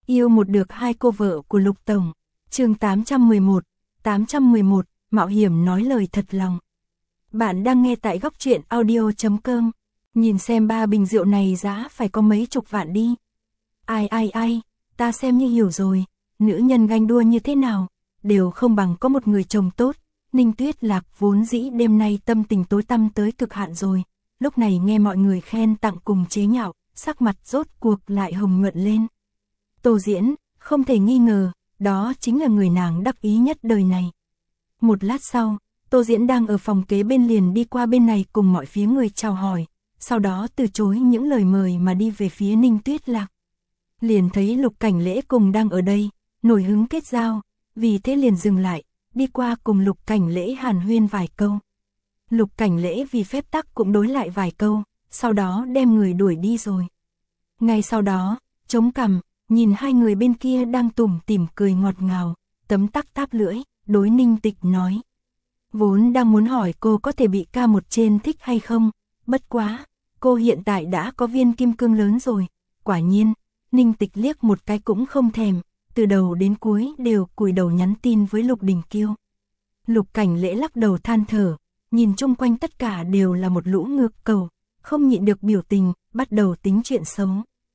Yêu một được hai cô vợ của Lục Tổng. Chương 811, mạo hiểm nói lời thật lòng. Bạn đang nghe tại góc truyện audio.com. Nhìn xem 3 bình rượu này giá phải có mấy chục vạn đi. Ai, ta xem như hiểu rồi, nữ nhân ganh đua như thế nào, đều không bằng có một người chồng tốt. Ninh Tuyết Lạc vốn dĩ đêm nay tâm tình tối tăm tới cực hạn rồi, lúc này nghe mọi người khen tặng cùng chế nhạo, sắc mặt rốt cuộc lại hồng nhuận lên. Tô Diễn, không thể nghi ngờ, đó chính là người nàng đắc ý nhất đời này. Một lát sau, Tô Diễn đang ở phòng kế bên liền đi qua bên này cùng mọi phía người chào hỏi, sau đó từ chối những lời mời mà đi về phía Ninh Tuyết Lạc. Liền thấy Lục Cảnh Lễ cùng đang ở đây, nổi hứng kết giao, vì thế liền dừng lại, đi qua cùng Lục Cảnh Lễ hàn huyên vài câu. Lục Cảnh Lễ vì phép tắc cũng đối lại vài câu, sau đó đem người đuổi đi rồi. Ngay sau đó, chống cằm, nhìn hai người bên kia đang tủm tỉm cười ngọt ngào, tấm tắc táp lưỡi, đối Ninh Tịch nói. Vốn đang muốn hỏi cô có thể bị ca một trên thích hay không, bất quá, cô hiện tại đã có viên kim cương lớn rồi. Quả nhiên, Ninh Tịch liếc một cái cũng không thèm, từ đầu đến cuối đều cúi đầu nhắn tin với Lục Đình Kiêu. Lục Cảnh Lễ lắc đầu than thở, nhìn chung quanh tất cả đều là một lũ ngược cầu, không nhịn được biểu tình, bắt đầu tính chuyện xấu.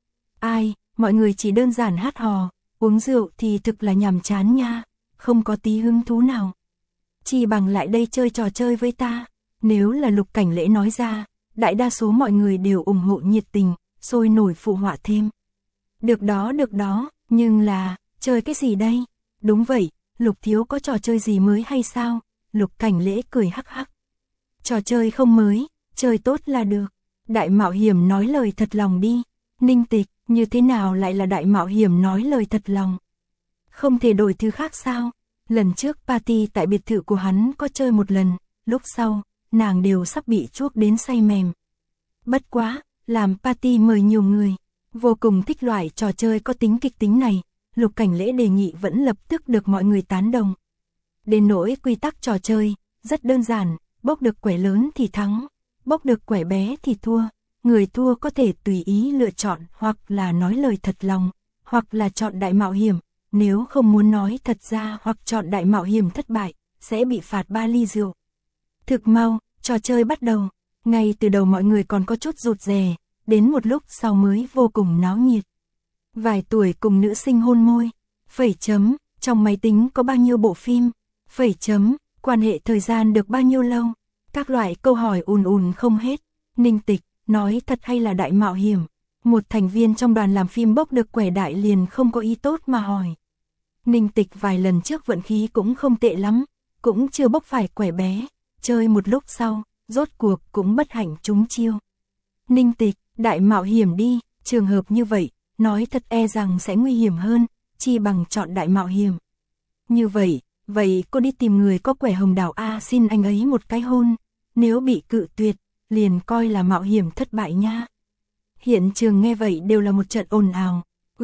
Ai, mọi người chỉ đơn giản hát hò, uống rượu thì thực là nhàm chán nha, không có tí hứng thú nào. Chỉ bằng lại đây chơi trò chơi với ta. Nếu là Lục Cảnh Lễ nói ra, đại đa số mọi người đều ủng hộ nhiệt tình, sôi nổi phụ họa thêm. Được đó, nhưng là, chơi cái gì đây? Đúng vậy, Lục thiếu có trò chơi gì mới hay sao? Lục Cảnh Lễ cười hắc hắc. Trò chơi không mới, chơi tốt là được. Đại mạo hiểm nói lời thật lòng đi. Ninh Tịch, như thế nào lại là đại mạo hiểm nói lời thật lòng? Không thể đổi thứ khác sao? Lần trước party tại biệt thự của hắn có chơi một lần, lúc sau, nàng đều sắp bị chuốc đến say mềm. Bất quá, làm party mời nhiều người, vô cùng thích loại trò chơi có tính kịch tính này, Lục Cảnh Lễ đề nghị vẫn lập tức được mọi người tán đồng. Đến nỗi quy tắc trò chơi, rất đơn giản, bốc được quẻ lớn thì thắng, bốc được quẻ bé thì thua. Người thua có thể tùy ý lựa chọn hoặc là nói lời thật lòng, hoặc là chọn đại mạo hiểm. Nếu không muốn nói thật ra hoặc chọn đại mạo hiểm thất bại, sẽ bị phạt 3 ly rượu. Thực mau, trò chơi bắt đầu. Ngay từ đầu mọi người còn có chút rụt rè, đến một lúc sau mới vô cùng náo nhiệt. Vài tuổi cùng nữ sinh hôn môi. Phẩy chấm, trong máy tính có bao nhiêu bộ phim. Phẩy chấm, quan hệ thời gian được bao nhiêu lâu. Các loại câu hỏi ùn không hết. Ninh Tịch, nói thật hay là đại mạo hiểm? Một thành viên trong đoàn làm phim bốc được quẻ đại liền không có ý tốt mà hỏi. Ninh Tịch vài lần trước vận khí cũng không tệ lắm, cũng chưa bốc phải quẻ bé, chơi một lúc sau, rốt cuộc cũng bất hạnh trúng chiêu. Ninh Tịch, đại mạo hiểm đi, trường hợp như vậy, nói thật e rằng sẽ nguy hiểm hơn, chi bằng chọn đại mạo hiểm. Như vậy, cô đi tìm người có quẻ hồng đào A xin anh ấy một cái hôn, nếu bị cự tuyệt, liền coi là mạo hiểm thất bại nha. Hiện trường nghe vậy đều là một trận ồn ào,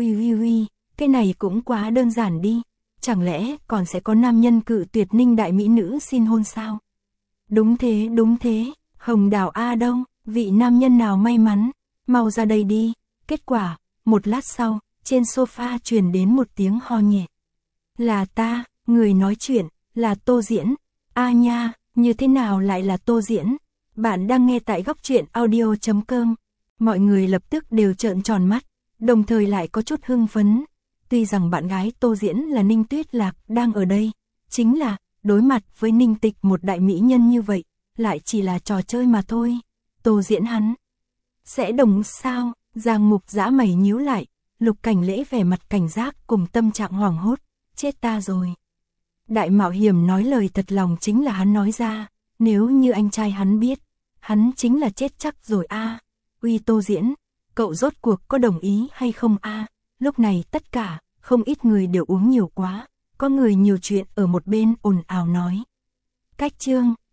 uy, cái này cũng quá đơn giản đi, chẳng lẽ còn sẽ có nam nhân cự tuyệt Ninh đại mỹ nữ xin hôn sao? Đúng thế, hồng đào A đâu, vị nam nhân nào may mắn, mau ra đây đi. Kết quả, một lát sau, trên sofa truyền đến một tiếng ho nhẹ. Là ta, người nói chuyện, là Tô Diễn. A nha, như thế nào lại là Tô Diễn? Bạn đang nghe tại góc truyện audio.com. Mọi người lập tức đều trợn tròn mắt, đồng thời lại có chút hưng phấn. Tuy rằng bạn gái Tô Diễn là Ninh Tuyết Lạc đang ở đây, chính là đối mặt với Ninh Tịch một đại mỹ nhân như vậy, lại chỉ là trò chơi mà thôi. Tô Diễn hắn sẽ đồng sao? Giang Mục giã mày nhíu lại, Lục Cảnh Lễ vẻ mặt cảnh giác cùng tâm trạng hoảng hốt, chết ta rồi. Đại mạo hiểm nói lời thật lòng chính là hắn nói ra, nếu như anh trai hắn biết, hắn chính là chết chắc rồi a. Uy Tô Diễn, cậu rốt cuộc có đồng ý hay không a? Lúc này tất cả, không ít người đều uống nhiều quá, có người nhiều chuyện ở một bên ồn ào nói. Cách chương,